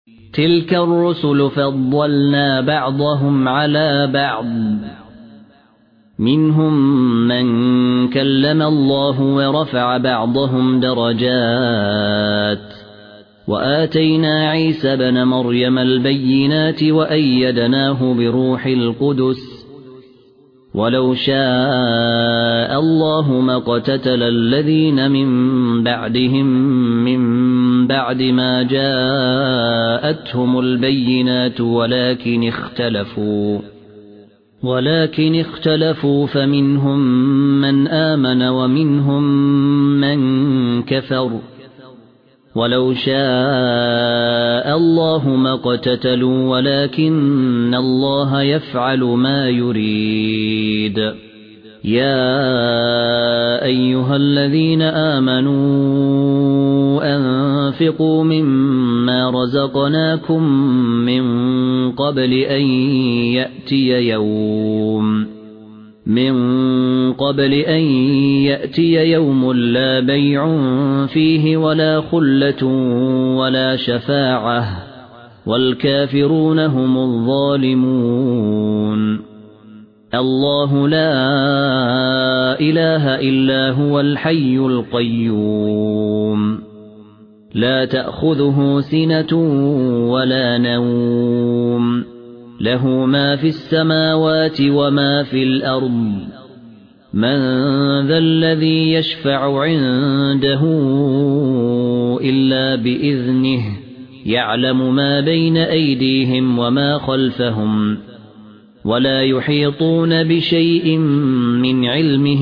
تلك الرسل فضلنا بعضهم على بعض منهم من كلم الله ورفع بعضهم درجات وآتينا عيسى ابن مريم البينات وأيدناه بروح القدس ولو شاء الله ما اقتتل الذين من بعدهم من بعد ما جاءتهم البينات ولكن اختلفوا فمنهم من آمن ومنهم من كفر ولو شاء الله ما اقتتلوا ولكن الله يفعل ما يريد يا أيها الذين آمنوا أنفقوا مما رزقناكم من قبل أن يأتي يوم لا بيع فيه ولا خلة ولا شفاعة والكافرون هم الظالمون الله لا إله إلا هو الحي القيوم لا تأخذه سنة ولا نوم له ما في السماوات وما في الأرض من ذا الذي يشفع عنده إلا بإذنه يعلم ما بين أيديهم وما خلفهم ولا يحيطون بشيء من علمه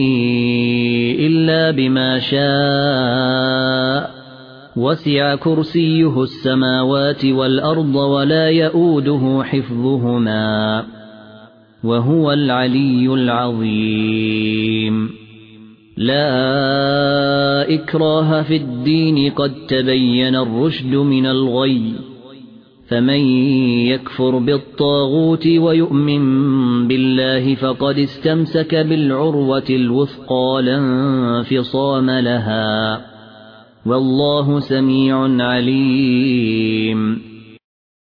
إلا بما شاء وسع كرسيه السماوات والأرض ولا يؤوده حفظهما وهو العلي العظيم لا إكراه في الدين قد تبين الرشد من الغي فمن يكفر بالطاغوت ويؤمن بالله فقد استمسك بالعروة الوثقى لا انفصام لها والله سميع عليم